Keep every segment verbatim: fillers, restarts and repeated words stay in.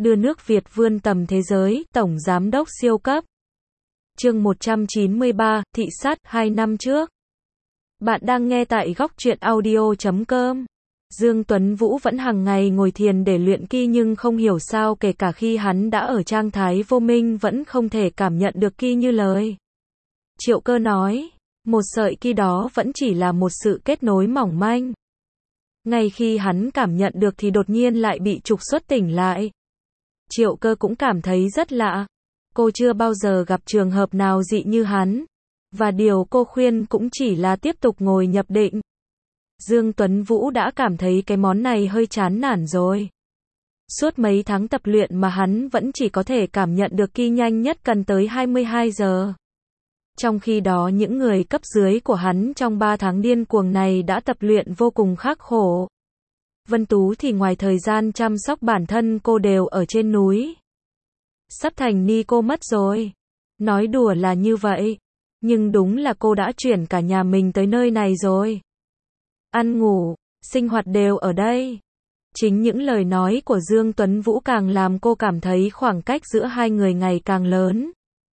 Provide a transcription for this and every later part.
đưa nước Việt vươn tầm thế giới, Tổng Giám đốc siêu cấp. Chương một trăm chín mươi ba, thị sát, hai năm trước. Bạn đang nghe tại góc truyện audio chấm com. Dương Tuấn Vũ vẫn hàng ngày ngồi thiền để luyện ki nhưng không hiểu sao kể cả khi hắn đã ở trạng thái vô minh vẫn không thể cảm nhận được ki như lời. Triệu Cơ nói, một sợi ki đó vẫn chỉ là một sự kết nối mỏng manh. Ngay khi hắn cảm nhận được thì đột nhiên lại bị trục xuất tỉnh lại. Triệu Cơ cũng cảm thấy rất lạ. Cô chưa bao giờ gặp trường hợp nào dị như hắn. Và điều cô khuyên cũng chỉ là tiếp tục ngồi nhập định. Dương Tuấn Vũ đã cảm thấy cái món này hơi chán nản rồi. Suốt mấy tháng tập luyện mà hắn vẫn chỉ có thể cảm nhận được ki nhanh nhất cần tới hai mươi hai giờ. Trong khi đó những người cấp dưới của hắn trong ba tháng điên cuồng này đã tập luyện vô cùng khắc khổ. Vân Tú thì ngoài thời gian chăm sóc bản thân cô đều ở trên núi. Sắp thành ni cô mất rồi. Nói đùa là như vậy. Nhưng đúng là cô đã chuyển cả nhà mình tới nơi này rồi. Ăn ngủ, sinh hoạt đều ở đây. Chính những lời nói của Dương Tuấn Vũ càng làm cô cảm thấy khoảng cách giữa hai người ngày càng lớn.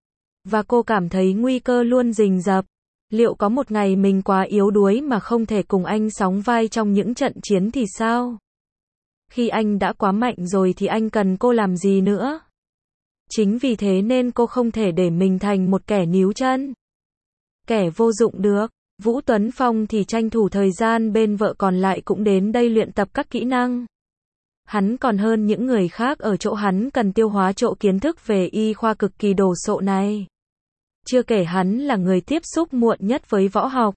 Và cô cảm thấy nguy cơ luôn rình rập. Liệu có một ngày mình quá yếu đuối mà không thể cùng anh sóng vai trong những trận chiến thì sao? Khi anh đã quá mạnh rồi thì anh cần cô làm gì nữa? Chính vì thế nên cô không thể để mình thành một kẻ níu chân. Kẻ vô dụng được. Vũ Tuấn Phong thì tranh thủ thời gian bên vợ còn lại cũng đến đây luyện tập các kỹ năng. Hắn còn hơn những người khác ở chỗ hắn cần tiêu hóa chỗ kiến thức về y khoa cực kỳ đồ sộ này. Chưa kể hắn là người tiếp xúc muộn nhất với võ học.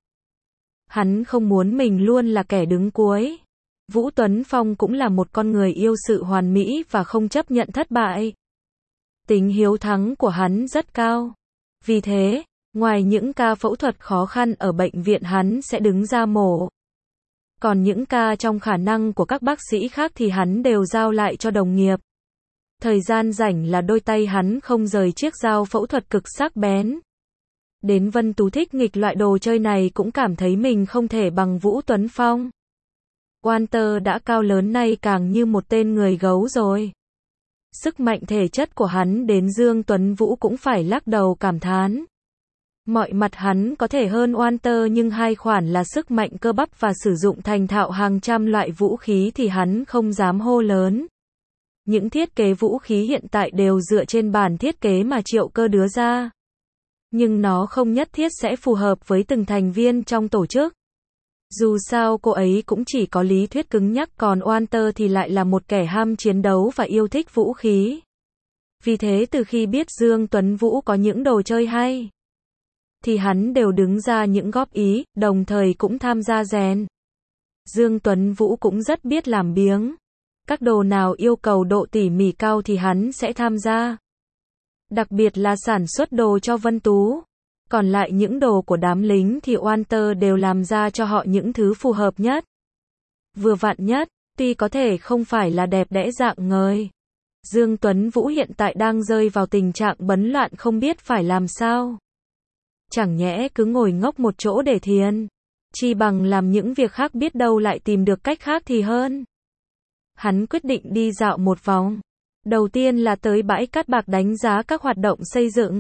Hắn không muốn mình luôn là kẻ đứng cuối. Vũ Tuấn Phong cũng là một con người yêu sự hoàn mỹ và không chấp nhận thất bại. Tính hiếu thắng của hắn rất cao. Vì thế, ngoài những ca phẫu thuật khó khăn ở bệnh viện hắn sẽ đứng ra mổ. Còn những ca trong khả năng của các bác sĩ khác thì hắn đều giao lại cho đồng nghiệp. Thời gian rảnh là đôi tay hắn không rời chiếc dao phẫu thuật cực sắc bén. Đến Vân Tú thích nghịch loại đồ chơi này cũng cảm thấy mình không thể bằng Vũ Tuấn Phong. Walter đã cao lớn nay càng như một tên người gấu rồi. Sức mạnh thể chất của hắn đến Dương Tuấn Vũ cũng phải lắc đầu cảm thán. Mọi mặt hắn có thể hơn Walter nhưng hai khoản là sức mạnh cơ bắp và sử dụng thành thạo hàng trăm loại vũ khí thì hắn không dám hô lớn. Những thiết kế vũ khí hiện tại đều dựa trên bản thiết kế mà Triệu Cơ đưa ra. Nhưng nó không nhất thiết sẽ phù hợp với từng thành viên trong tổ chức. Dù sao cô ấy cũng chỉ có lý thuyết cứng nhắc còn Walter thì lại là một kẻ ham chiến đấu và yêu thích vũ khí. Vì thế từ khi biết Dương Tuấn Vũ có những đồ chơi hay, thì hắn đều đứng ra những góp ý, đồng thời cũng tham gia rèn. Dương Tuấn Vũ cũng rất biết làm biếng. Các đồ nào yêu cầu độ tỉ mỉ cao thì hắn sẽ tham gia. Đặc biệt là sản xuất đồ cho Vân Tú. Còn lại những đồ của đám lính thì Walter đều làm ra cho họ những thứ phù hợp nhất. Vừa vặn nhất, tuy có thể không phải là đẹp đẽ dạng ngời. Dương Tuấn Vũ hiện tại đang rơi vào tình trạng bấn loạn không biết phải làm sao. Chẳng nhẽ cứ ngồi ngốc một chỗ để thiền. Chi bằng làm những việc khác biết đâu lại tìm được cách khác thì hơn. Hắn quyết định đi dạo một vòng. Đầu tiên là tới bãi cát bạc đánh giá các hoạt động xây dựng.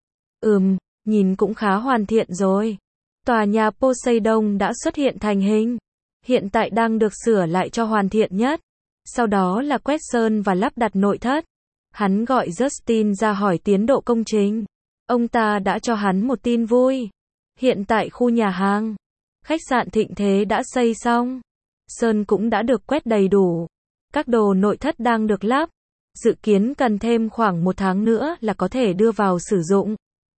Ừm, nhìn cũng khá hoàn thiện rồi. Tòa nhà Poseidon đã xuất hiện thành hình. Hiện tại đang được sửa lại cho hoàn thiện nhất. Sau đó là quét sơn và lắp đặt nội thất. Hắn gọi Justin ra hỏi tiến độ công trình. Ông ta đã cho hắn một tin vui. Hiện tại khu nhà hàng, khách sạn Thịnh Thế đã xây xong. Sơn cũng đã được quét đầy đủ. Các đồ nội thất đang được lắp. Dự kiến cần thêm khoảng một tháng nữa là có thể đưa vào sử dụng.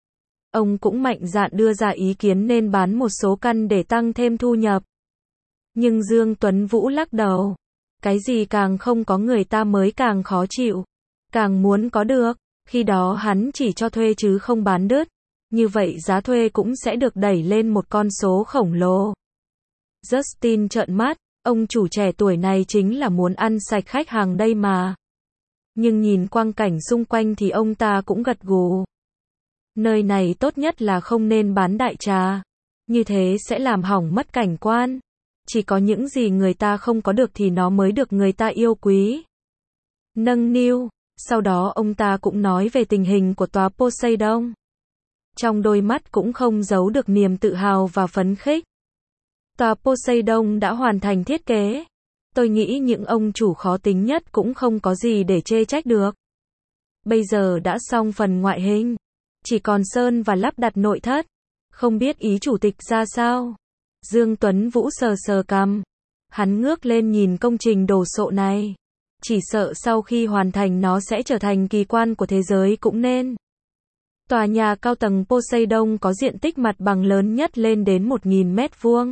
Ông cũng mạnh dạn đưa ra ý kiến nên bán một số căn để tăng thêm thu nhập. Nhưng Dương Tuấn Vũ lắc đầu. Cái gì càng không có người ta mới càng khó chịu. Càng muốn có được. Khi đó hắn chỉ cho thuê chứ không bán đứt. Như vậy giá thuê cũng sẽ được đẩy lên một con số khổng lồ. Justin trợn mắt. Ông chủ trẻ tuổi này chính là muốn ăn sạch khách hàng đây mà. Nhưng nhìn quang cảnh xung quanh thì ông ta cũng gật gù. Nơi này tốt nhất là không nên bán đại trà. Như thế sẽ làm hỏng mất cảnh quan. Chỉ có những gì người ta không có được thì nó mới được người ta yêu quý. nâng niu. Sau đó ông ta cũng nói về tình hình của tòa Poseidon. Trong đôi mắt cũng không giấu được niềm tự hào và phấn khích. Tòa Poseidon đã hoàn thành thiết kế. Tôi nghĩ những ông chủ khó tính nhất cũng không có gì để chê trách được. Bây giờ đã xong phần ngoại hình. Chỉ còn sơn và lắp đặt nội thất. Không biết ý chủ tịch ra sao? Dương Tuấn Vũ sờ sờ cằm. Hắn ngước lên nhìn công trình đồ sộ này. Chỉ sợ sau khi hoàn thành nó sẽ trở thành kỳ quan của thế giới cũng nên. Tòa nhà cao tầng Poseidon có diện tích mặt bằng lớn nhất lên đến một nghìn mét vuông.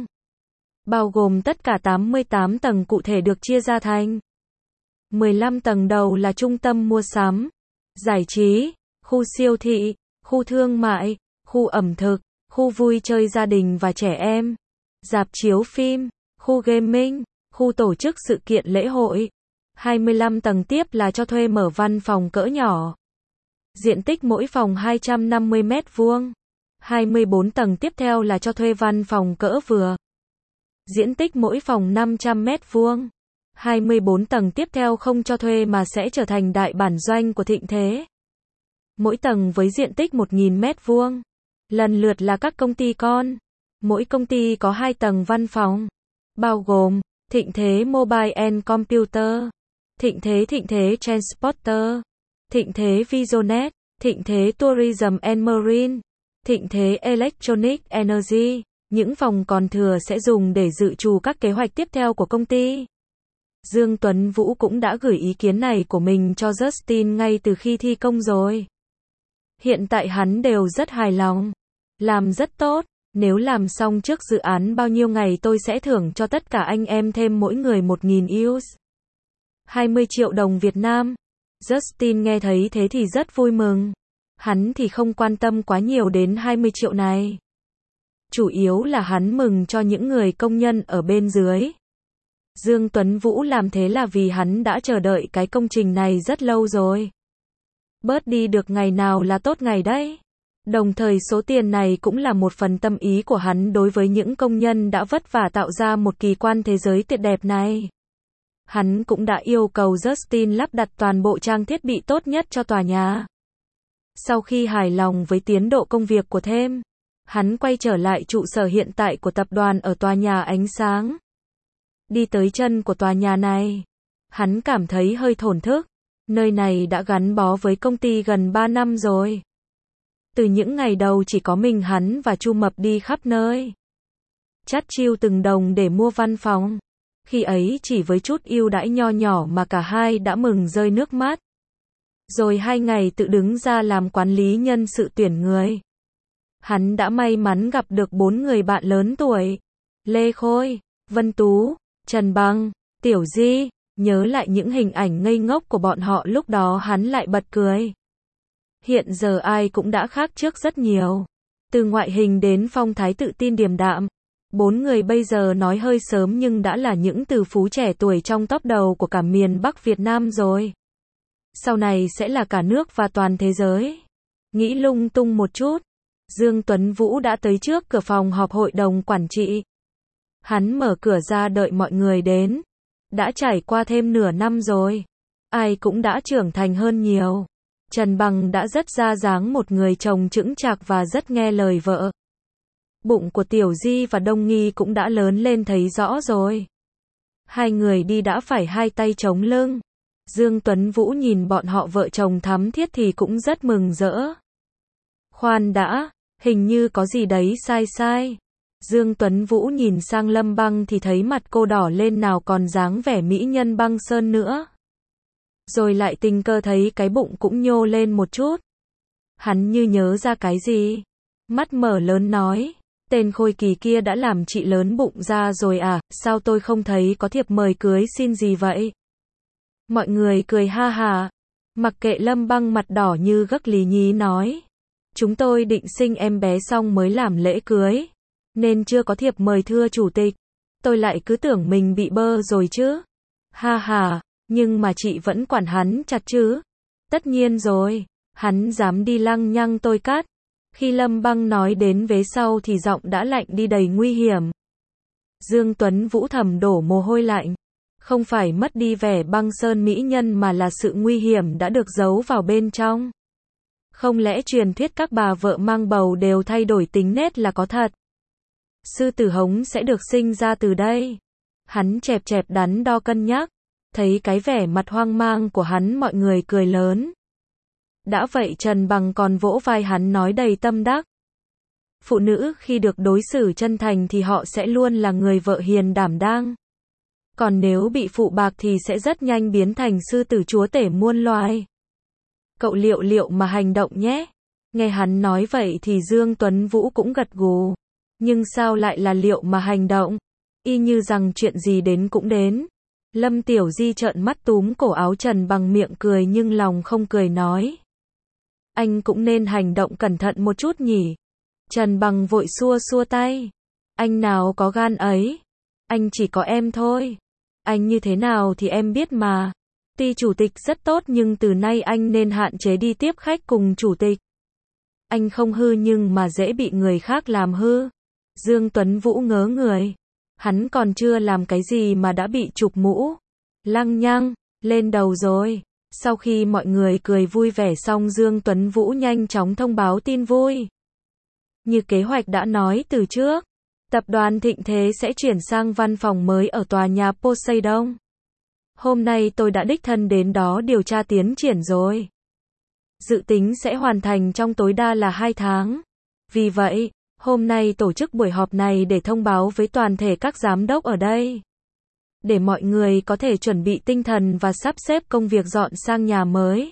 Bao gồm tất cả tám mươi tám tầng cụ thể được chia ra thành mười lăm tầng đầu là trung tâm mua sắm, giải trí, khu siêu thị, khu thương mại, khu ẩm thực, khu vui chơi gia đình và trẻ em, rạp chiếu phim, khu gaming, khu tổ chức sự kiện lễ hội. hai mươi lăm tầng tiếp là cho thuê mở văn phòng cỡ nhỏ. Diện tích mỗi phòng hai trăm năm mươi mét vuông. hai mươi bốn tầng tiếp theo là cho thuê văn phòng cỡ vừa. Diện tích mỗi phòng năm trăm mét vuông. hai mươi bốn tầng tiếp theo không cho thuê mà sẽ trở thành đại bản doanh của Thịnh Thế. Mỗi tầng với diện tích một nghìn mét vuông. Lần lượt là các công ty con. Mỗi công ty có hai tầng văn phòng. Bao gồm Thịnh Thế Mobile and Computer, Thịnh Thế Thịnh Thế Transporter, Thịnh Thế Visionet, Thịnh Thế Tourism and Marine, Thịnh Thế Electronic Energy. Những phòng còn thừa sẽ dùng để dự trù các kế hoạch tiếp theo của công ty. Dương Tuấn Vũ cũng đã gửi ý kiến này của mình cho Justin ngay từ khi thi công rồi. Hiện tại hắn đều rất hài lòng. Làm rất tốt. Nếu làm xong trước dự án bao nhiêu ngày tôi sẽ thưởng cho tất cả anh em thêm mỗi người một nghìn u ét. hai mươi triệu đồng Việt Nam. Justin nghe thấy thế thì rất vui mừng. Hắn thì không quan tâm quá nhiều đến hai mươi triệu này. Chủ yếu là hắn mừng cho những người công nhân ở bên dưới. Dương Tuấn Vũ làm thế là vì hắn đã chờ đợi cái công trình này rất lâu rồi. Bớt đi được ngày nào là tốt ngày đấy. Đồng thời số tiền này cũng là một phần tâm ý của hắn đối với những công nhân đã vất vả tạo ra một kỳ quan thế giới tuyệt đẹp này. Hắn cũng đã yêu cầu Justin lắp đặt toàn bộ trang thiết bị tốt nhất cho tòa nhà. Sau khi hài lòng với tiến độ công việc của thêm, hắn quay trở lại trụ sở hiện tại của tập đoàn ở tòa nhà ánh sáng. Đi tới chân của tòa nhà này, hắn cảm thấy hơi thổn thức. Nơi này đã gắn bó với công ty gần ba năm rồi. Từ những ngày đầu chỉ có mình hắn và Chu Mập đi khắp nơi. Chắt chiu từng đồng để mua văn phòng. Khi ấy chỉ với chút ưu đãi nho nhỏ mà cả hai đã mừng rơi nước mắt. Rồi hai ngày tự đứng ra làm quản lý nhân sự tuyển người. Hắn đã may mắn gặp được bốn người bạn lớn tuổi. Lê Khôi, Vân Tú, Trần Bằng, Tiểu Di. Nhớ lại những hình ảnh ngây ngốc của bọn họ lúc đó hắn lại bật cười. Hiện giờ ai cũng đã khác trước rất nhiều. Từ ngoại hình đến phong thái tự tin điềm đạm. Bốn người bây giờ nói hơi sớm nhưng đã là những từ phú trẻ tuổi trong top đầu của cả miền Bắc Việt Nam rồi. Sau này sẽ là cả nước và toàn thế giới. Nghĩ lung tung một chút. Dương Tuấn Vũ đã tới trước cửa phòng họp hội đồng quản trị. Hắn mở cửa ra đợi mọi người đến. Đã trải qua thêm nửa năm rồi. Ai cũng đã trưởng thành hơn nhiều. Trần Bằng đã rất ra dáng một người chồng chững chạc và rất nghe lời vợ. Bụng của Tiểu Di và Đông Nghi cũng đã lớn lên thấy rõ rồi. Hai người đi đã phải hai tay chống lưng. Dương Tuấn Vũ nhìn bọn họ vợ chồng thắm thiết thì cũng rất mừng rỡ. Khoan đã, hình như có gì đấy sai sai. Dương Tuấn Vũ nhìn sang Lâm Băng thì thấy mặt cô đỏ lên nào còn dáng vẻ mỹ nhân băng sơn nữa. Rồi lại tình cờ thấy cái bụng cũng nhô lên một chút. Hắn như nhớ ra cái gì. Mắt mở lớn nói, tên Khôi Kỳ kia đã làm chị lớn bụng ra rồi à, sao tôi không thấy có thiệp mời cưới xin gì vậy? Mọi người cười ha hà. Mặc kệ Lâm Băng mặt đỏ như gấc lý nhí nói. Chúng tôi định sinh em bé xong mới làm lễ cưới. Nên chưa có thiệp mời thưa chủ tịch. Tôi lại cứ tưởng mình bị bơ rồi chứ. Ha ha, nhưng mà chị vẫn quản hắn chặt chứ. Tất nhiên rồi, hắn dám đi lăng nhăng tôi cắt. Khi Lâm Băng nói đến vế sau thì giọng đã lạnh đi đầy nguy hiểm. Dương Tuấn Vũ thầm đổ mồ hôi lạnh. Không phải mất đi vẻ băng sơn mỹ nhân mà là sự nguy hiểm đã được giấu vào bên trong. Không lẽ truyền thuyết các bà vợ mang bầu đều thay đổi tính nết là có thật? Sư tử hống sẽ được sinh ra từ đây. Hắn chẹp chẹp đắn đo cân nhắc. Thấy cái vẻ mặt hoang mang của hắn mọi người cười lớn. Đã vậy Trần Bằng còn vỗ vai hắn nói đầy tâm đắc. Phụ nữ khi được đối xử chân thành thì họ sẽ luôn là người vợ hiền đảm đang. Còn nếu bị phụ bạc thì sẽ rất nhanh biến thành sư tử chúa tể muôn loài. Cậu liệu liệu mà hành động nhé. Nghe hắn nói vậy thì Dương Tuấn Vũ cũng gật gù. Nhưng sao lại là liệu mà hành động? Y như rằng chuyện gì đến cũng đến. Lâm Tiểu Di trợn mắt túm cổ áo Trần Bằng miệng cười nhưng lòng không cười nói. Anh cũng nên hành động cẩn thận một chút nhỉ. Trần Bằng vội xua xua tay. Anh nào có gan ấy. Anh chỉ có em thôi. Anh như thế nào thì em biết mà. Tuy chủ tịch rất tốt nhưng từ nay anh nên hạn chế đi tiếp khách cùng chủ tịch. Anh không hư nhưng mà dễ bị người khác làm hư. Dương Tuấn Vũ ngớ người. Hắn còn chưa làm cái gì mà đã bị chụp mũ. Lăng nhăng, lên đầu rồi. Sau khi mọi người cười vui vẻ xong Dương Tuấn Vũ nhanh chóng thông báo tin vui. Như kế hoạch đã nói từ trước, tập đoàn Thịnh Thế sẽ chuyển sang văn phòng mới ở tòa nhà Poseidon. Hôm nay tôi đã đích thân đến đó điều tra tiến triển rồi. Dự tính sẽ hoàn thành trong tối đa là hai tháng. Vì vậy, hôm nay tổ chức buổi họp này để thông báo với toàn thể các giám đốc ở đây. Để mọi người có thể chuẩn bị tinh thần và sắp xếp công việc dọn sang nhà mới.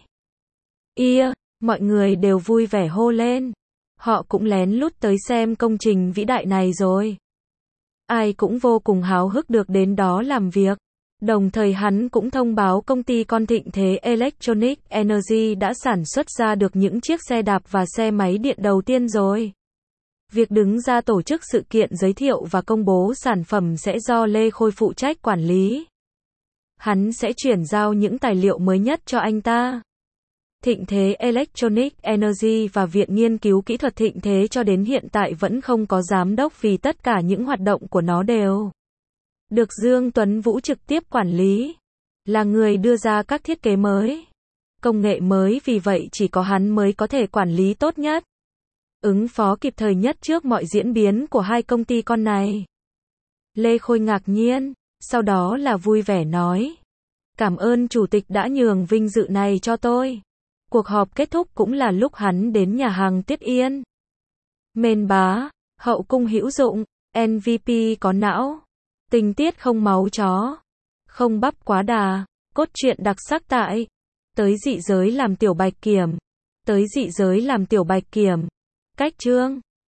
Ia, mọi người đều vui vẻ hô lên. Họ cũng lén lút tới xem công trình vĩ đại này rồi. Ai cũng vô cùng háo hức được đến đó làm việc. Đồng thời hắn cũng thông báo công ty con Thịnh Thế Electronic Energy đã sản xuất ra được những chiếc xe đạp và xe máy điện đầu tiên rồi. Việc đứng ra tổ chức sự kiện giới thiệu và công bố sản phẩm sẽ do Lê Khôi phụ trách quản lý. Hắn sẽ chuyển giao những tài liệu mới nhất cho anh ta. Thịnh Thế Electronic Energy và Viện Nghiên cứu Kỹ thuật Thịnh Thế cho đến hiện tại vẫn không có giám đốc vì tất cả những hoạt động của nó đều được Dương Tuấn Vũ trực tiếp quản lý, là người đưa ra các thiết kế mới, công nghệ mới, vì vậy chỉ có hắn mới có thể quản lý tốt nhất, ứng phó kịp thời nhất trước mọi diễn biến của hai công ty con này. Lê Khôi ngạc nhiên, sau đó là vui vẻ nói: "Cảm ơn chủ tịch đã nhường vinh dự này cho tôi." Cuộc họp kết thúc cũng là lúc hắn đến nhà hàng Tiết Yên. Mên bá, hậu cung hữu dụng, em vê pê có não, tình tiết không máu chó, không bắp quá đà, cốt truyện đặc sắc tại Tới Dị Giới làm Tiểu Bạch Kiểm. Tới Dị Giới làm Tiểu Bạch Kiểm. Cách chương